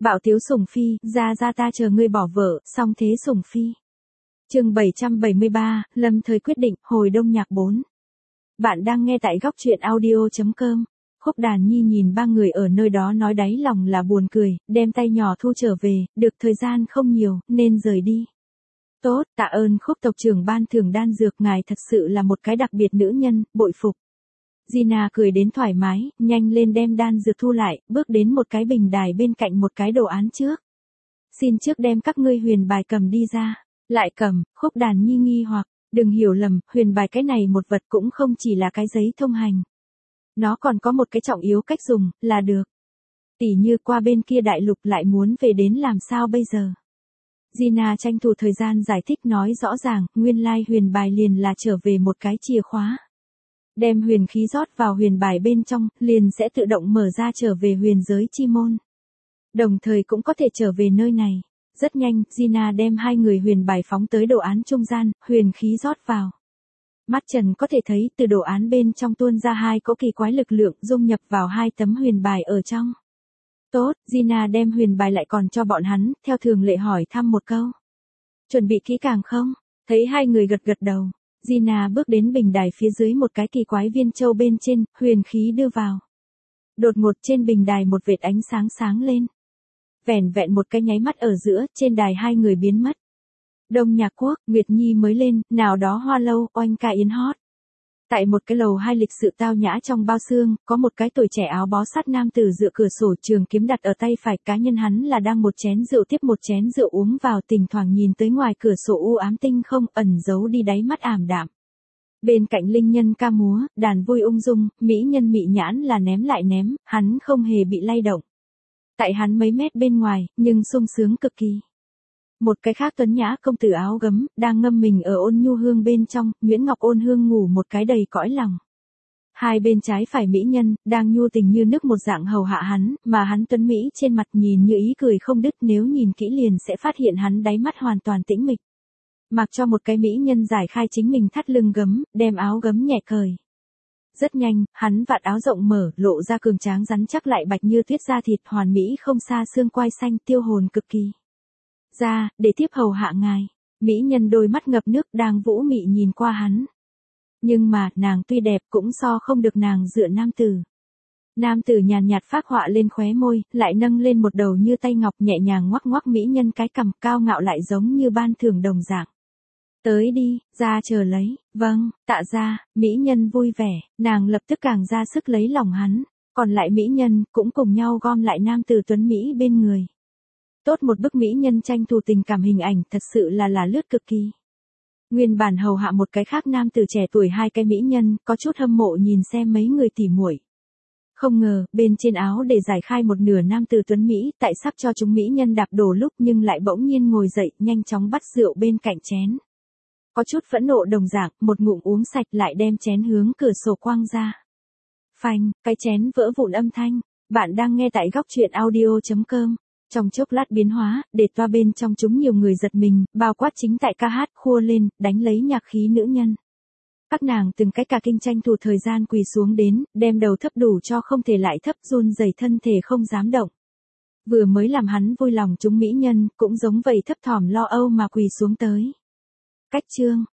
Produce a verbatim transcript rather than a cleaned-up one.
Bạo tiếu sủng phi, ra ra ta chờ ngươi bỏ vợ, song thế sủng phi. Chương bảy trăm bảy mươi ba, lâm thời quyết định, hồi đông nhạc bốn. Bạn đang nghe tại góc truyện audio chấm com. Khúc Đàn Nhi nhìn ba người ở nơi đó nói đáy lòng là buồn cười, đem tay nhỏ thu trở về, được thời gian không nhiều, nên rời đi. Tốt, tạ ơn Khúc tộc trưởng ban thưởng đan dược, ngài thật sự là một cái đặc biệt nữ nhân, bội phục. Gina cười đến thoải mái, nhanh lên đem đan dược thu lại, bước đến một cái bình đài bên cạnh một cái đồ án trước. Xin trước đem các ngươi huyền bài cầm đi ra. Lại cầm, Khúc Đàn Nhi nghi hoặc, đừng hiểu lầm, huyền bài cái này một vật cũng không chỉ là cái giấy thông hành. Nó còn có một cái trọng yếu cách dùng, là được. Tỉ như qua bên kia đại lục lại muốn về đến làm sao bây giờ. Gina tranh thủ thời gian giải thích nói rõ ràng, nguyên lai huyền bài liền là trở về một cái chìa khóa. Đem huyền khí rót vào huyền bài bên trong, liền sẽ tự động mở ra trở về huyền giới chi môn. Đồng thời cũng có thể trở về nơi này. Rất nhanh, Gina đem hai người huyền bài phóng tới đồ án trung gian, huyền khí rót vào. Mắt Trần có thể thấy từ đồ án bên trong tuôn ra hai cỗ kỳ quái lực lượng dung nhập vào hai tấm huyền bài ở trong. Tốt, Gina đem huyền bài lại còn cho bọn hắn, theo thường lệ hỏi thăm một câu. Chuẩn bị kỹ càng không? Thấy hai người gật gật đầu. Gina bước đến bình đài phía dưới một cái kỳ quái viên châu bên trên, huyền khí đưa vào. Đột ngột trên bình đài một vệt ánh sáng sáng lên. Vẻn vẹn một cái nháy mắt ở giữa, trên đài hai người biến mất. Đông Nhạc Quốc, Nguyệt Nhi mới lên, nào đó hoa lâu, oanh ca yến hót. Tại một cái lầu hai lịch sự tao nhã trong bao xương, có một cái tuổi trẻ áo bó sát nam tử dựa cửa sổ, trường kiếm đặt ở tay phải, cá nhân hắn là đang một chén rượu tiếp một chén rượu uống vào, thỉnh thoảng nhìn tới ngoài cửa sổ u ám tinh không, ẩn giấu đi đáy mắt ảm đạm. Bên cạnh linh nhân ca múa, đàn vui ung dung, mỹ nhân mị nhãn là ném lại ném, hắn không hề bị lay động. Tại hắn mấy mét bên ngoài, nhưng sung sướng cực kỳ. Một cái khác tuấn nhã công tử áo gấm, đang ngâm mình ở ôn nhu hương bên trong, Nguyễn Ngọc ôn hương ngủ một cái đầy cõi lòng. Hai bên trái phải mỹ nhân, đang nhu tình như nước một dạng hầu hạ hắn, mà hắn tuấn mỹ trên mặt nhìn như ý cười không đứt, nếu nhìn kỹ liền sẽ phát hiện hắn đáy mắt hoàn toàn tĩnh mịch. Mặc cho một cái mỹ nhân giải khai chính mình thắt lưng gấm, đem áo gấm nhẹ cởi. Rất nhanh, hắn vạt áo rộng mở, lộ ra cường tráng rắn chắc lại bạch như tuyết da thịt, hoàn mỹ không xa xương quai xanh, tiêu hồn cực kỳ. Ra, để tiếp hầu hạ ngài. Mỹ nhân đôi mắt ngập nước đang vũ mị nhìn qua hắn. Nhưng mà, nàng tuy đẹp cũng so không được nàng dựa nam tử. Nam tử nhàn nhạt phác họa lên khóe môi, lại nâng lên một đầu như tay ngọc nhẹ nhàng ngoắc ngoắc mỹ nhân cái cằm, cao ngạo lại giống như ban thưởng đồng dạng. Tới đi, ra chờ lấy. Vâng, tạ ra, mỹ nhân vui vẻ, nàng lập tức càng ra sức lấy lòng hắn. Còn lại mỹ nhân cũng cùng nhau gom lại nam tử tuấn Mỹ bên người. Tốt một bức mỹ nhân tranh thủ tình cảm hình ảnh, thật sự là là lướt cực kỳ. Nguyên bản hầu hạ một cái khác nam tử trẻ tuổi hai cái mỹ nhân, có chút hâm mộ nhìn xem mấy người tỉ muội. Không ngờ, bên trên áo để giải khai một nửa nam tử tuấn Mỹ, tại sắp cho chúng mỹ nhân đạp đổ lúc nhưng lại bỗng nhiên ngồi dậy, nhanh chóng bắt rượu bên cạnh chén. Có chút phẫn nộ đồng dạng, một ngụm uống sạch lại đem chén hướng cửa sổ quăng ra. Phanh, cái chén vỡ vụn âm thanh. Bạn đang nghe tại góc truyện audio chấm com. Trong chốc lát biến hóa, để toa bên trong chúng nhiều người giật mình, bao quát chính tại ca hát, khua lên, đánh lấy nhạc khí nữ nhân. Các nàng từng cái cả kinh tranh thủ thời gian quỳ xuống đến, đem đầu thấp đủ cho không thể lại thấp, run rẩy thân thể không dám động. Vừa mới làm hắn vui lòng chúng mỹ nhân, cũng giống vậy thấp thỏm lo âu mà quỳ xuống tới. Cách chương,